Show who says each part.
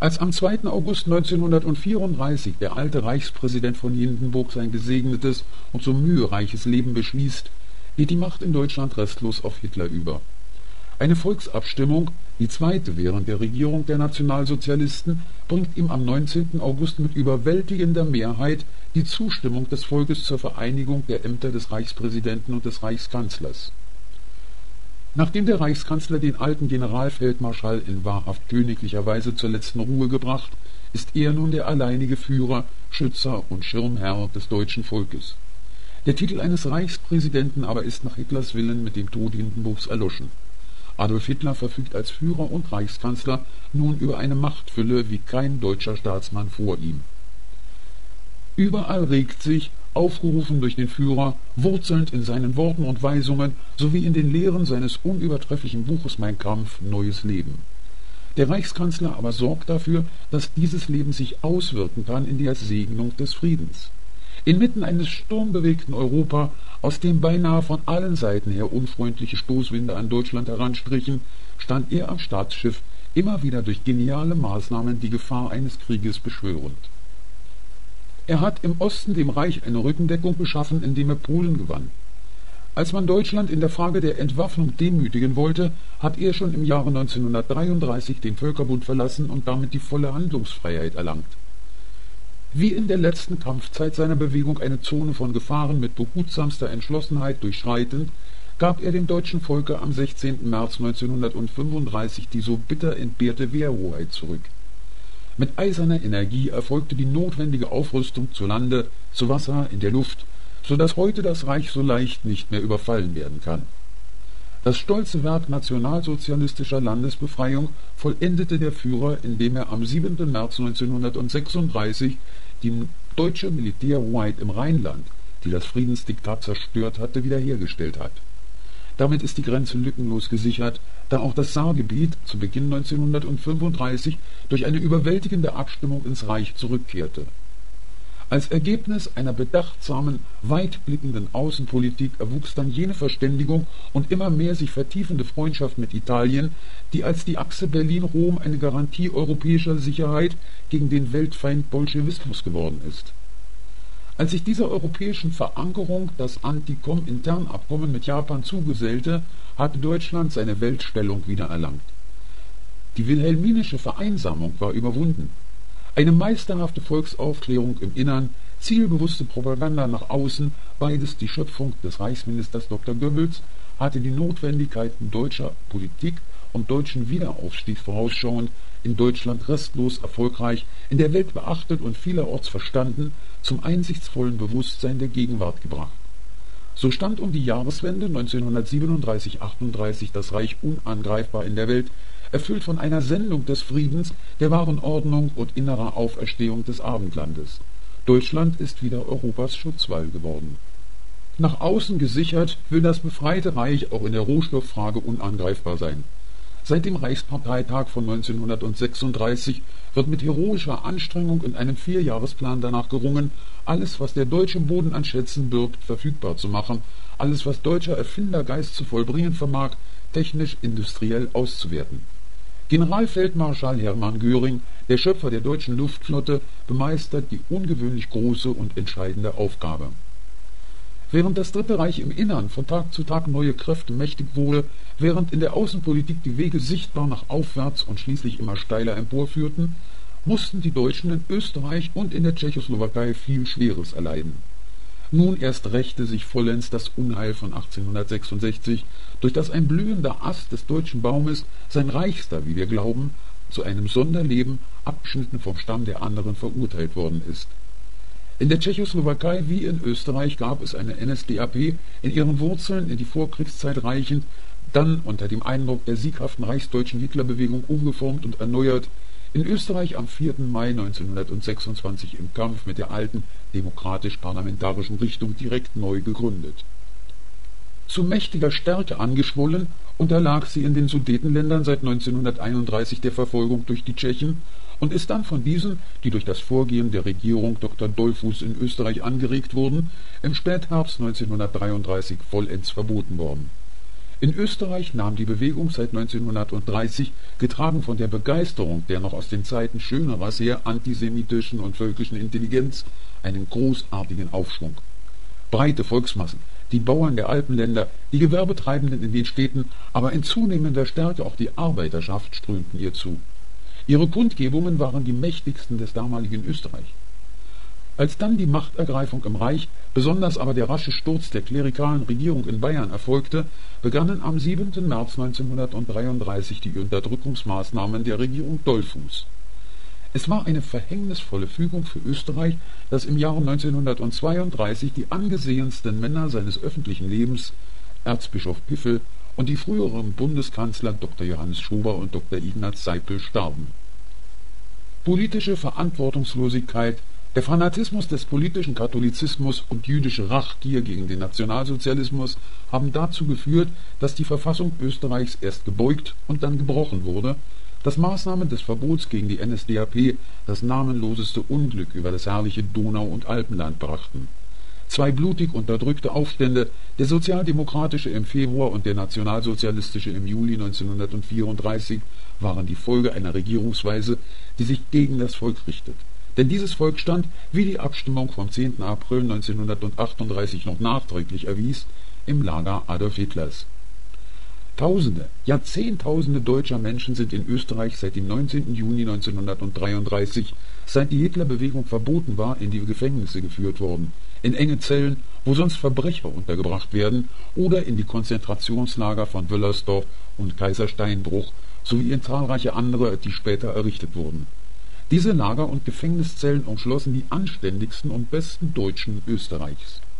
Speaker 1: Als am 2. August 1934 der alte Reichspräsident von Hindenburg sein gesegnetes und so mühereiches Leben beschließt, geht die Macht in Deutschland restlos auf Hitler über. Eine Volksabstimmung, die zweite während der Regierung der Nationalsozialisten, bringt ihm am 19. August mit überwältigender Mehrheit die Zustimmung des Volkes zur Vereinigung der Ämter des Reichspräsidenten und des Reichskanzlers. Nachdem der Reichskanzler den alten Generalfeldmarschall in wahrhaft königlicher Weise zur letzten Ruhe gebracht, ist er nun der alleinige Führer, Schützer und Schirmherr des deutschen Volkes. Der Titel eines Reichspräsidenten aber ist nach Hitlers Willen mit dem Tod Hindenburgs erloschen. Adolf Hitler verfügt als Führer und Reichskanzler nun über eine Machtfülle wie kein deutscher Staatsmann vor ihm. Überall regt sich, aufgerufen durch den Führer, wurzelnd in seinen Worten und Weisungen sowie in den Lehren seines unübertrefflichen Buches Mein Kampf, neues Leben. Der Reichskanzler aber sorgt dafür, dass dieses Leben sich auswirken kann in der Segnung des Friedens. Inmitten eines sturmbewegten Europa, aus dem beinahe von allen Seiten her unfreundliche Stoßwinde an Deutschland heranstrichen, stand er am Staatsschiff, immer wieder durch geniale Maßnahmen die Gefahr eines Krieges beschwörend. Er hat im Osten dem Reich eine Rückendeckung geschaffen, indem er Polen gewann. Als man Deutschland in der Frage der Entwaffnung demütigen wollte, hat er schon im Jahre 1933 den Völkerbund verlassen und damit die volle Handlungsfreiheit erlangt. Wie in der letzten Kampfzeit seiner Bewegung eine Zone von Gefahren mit behutsamster Entschlossenheit durchschreitend, gab er dem deutschen Volke am 16. März 1935 die so bitter entbehrte Wehrhoheit zurück. Mit eiserner Energie erfolgte die notwendige Aufrüstung zu Lande, zu Wasser, in der Luft, so dass heute das Reich so leicht nicht mehr überfallen werden kann. Das stolze Werk nationalsozialistischer Landesbefreiung vollendete der Führer, indem er am 7. März 1936 die deutsche Militärhoheit im Rheinland, die das Friedensdiktat zerstört hatte, wiederhergestellt hat. Damit ist die Grenze lückenlos gesichert, da auch das Saargebiet zu Beginn 1935 durch eine überwältigende Abstimmung ins Reich zurückkehrte. Als Ergebnis einer bedachtsamen, weitblickenden Außenpolitik erwuchs dann jene Verständigung und immer mehr sich vertiefende Freundschaft mit Italien, die als die Achse Berlin-Rom eine Garantie europäischer Sicherheit gegen den Weltfeind Bolschewismus geworden ist. Als sich dieser europäischen Verankerung das Anti-Komintern-Abkommen mit Japan zugesellte, hatte Deutschland seine Weltstellung wiedererlangt. Die wilhelminische Vereinsamung war überwunden. Eine meisterhafte Volksaufklärung im Innern, zielbewusste Propaganda nach außen, beides die Schöpfung des Reichsministers Dr. Goebbels, hatte die Notwendigkeiten deutscher Politik und deutschen Wiederaufstiegs vorausschauend in Deutschland restlos erfolgreich, in der Welt beachtet und vielerorts verstanden, zum einsichtsvollen Bewusstsein der Gegenwart gebracht. So stand um die Jahreswende 1937/38 das Reich unangreifbar in der Welt, erfüllt von einer Sendung des Friedens, der wahren Ordnung und innerer Auferstehung des Abendlandes. Deutschland ist wieder Europas Schutzwall geworden. Nach außen gesichert will das befreite Reich auch in der Rohstofffrage unangreifbar sein. Seit dem Reichsparteitag von 1936 wird mit heroischer Anstrengung in einem 4-Jahresplan danach gerungen, alles, was der deutsche Boden an Schätzen birgt, verfügbar zu machen, alles, was deutscher Erfindergeist zu vollbringen vermag, technisch industriell auszuwerten. Generalfeldmarschall Hermann Göring, der Schöpfer der deutschen Luftflotte, bemeistert die ungewöhnlich große und entscheidende Aufgabe. Während das Dritte Reich im Innern von Tag zu Tag neue Kräfte mächtig wurde, während in der Außenpolitik die Wege sichtbar nach aufwärts und schließlich immer steiler emporführten, mussten die Deutschen in Österreich und in der Tschechoslowakei viel Schweres erleiden. Nun erst rächte sich vollends das Unheil von 1866, durch das ein blühender Ast des deutschen Baumes, sein reichster, wie wir glauben, zu einem Sonderleben, abgeschnitten vom Stamm der anderen, verurteilt worden ist. In der Tschechoslowakei wie in Österreich gab es eine NSDAP, in ihren Wurzeln in die Vorkriegszeit reichend, dann unter dem Eindruck der sieghaften reichsdeutschen Hitlerbewegung umgeformt und erneuert, in Österreich am 4. Mai 1926 im Kampf mit der alten demokratisch-parlamentarischen Richtung direkt neu gegründet. Zu mächtiger Stärke angeschwollen, unterlag sie in den Sudetenländern seit 1931 der Verfolgung durch die Tschechen und ist dann von diesen, die durch das Vorgehen der Regierung Dr. Dollfuß in Österreich angeregt wurden, im Spätherbst 1933 vollends verboten worden. In Österreich nahm die Bewegung seit 1930, getragen von der Begeisterung der noch aus den Zeiten schönerer, sehr antisemitischen und völkischen Intelligenz, einen großartigen Aufschwung. Breite Volksmassen, die Bauern der Alpenländer, die Gewerbetreibenden in den Städten, aber in zunehmender Stärke auch die Arbeiterschaft strömten ihr zu. Ihre Kundgebungen waren die mächtigsten des damaligen Österreich. Als dann die Machtergreifung im Reich, besonders aber der rasche Sturz der klerikalen Regierung in Bayern erfolgte, begannen am 7. März 1933 die Unterdrückungsmaßnahmen der Regierung Dollfuß. Es war eine verhängnisvolle Fügung für Österreich, dass im Jahre 1932 die angesehensten Männer seines öffentlichen Lebens, Erzbischof Piffel und die früheren Bundeskanzler Dr. Johannes Schober und Dr. Ignaz Seipel starben. Politische Verantwortungslosigkeit, der Fanatismus des politischen Katholizismus und jüdische Rachgier gegen den Nationalsozialismus haben dazu geführt, dass die Verfassung Österreichs erst gebeugt und dann gebrochen wurde, dass Maßnahmen des Verbots gegen die NSDAP das namenloseste Unglück über das herrliche Donau- und Alpenland brachten. Zwei blutig unterdrückte Aufstände, der sozialdemokratische im Februar und der nationalsozialistische im Juli 1934, waren die Folge einer Regierungsweise, die sich gegen das Volk richtet. Denn dieses Volk stand, wie die Abstimmung vom 10. April 1938 noch nachträglich erwies, im Lager Adolf Hitlers. Tausende, ja Zehntausende deutscher Menschen sind in Österreich seit dem 19. Juni 1933, seit die Hitlerbewegung verboten war, in die Gefängnisse geführt worden, in enge Zellen, wo sonst Verbrecher untergebracht werden, oder in die Konzentrationslager von Wöllersdorf und Kaisersteinbruch, sowie in zahlreiche andere, die später errichtet wurden. Diese Lager und Gefängniszellen umschlossen die anständigsten und besten Deutschen Österreichs.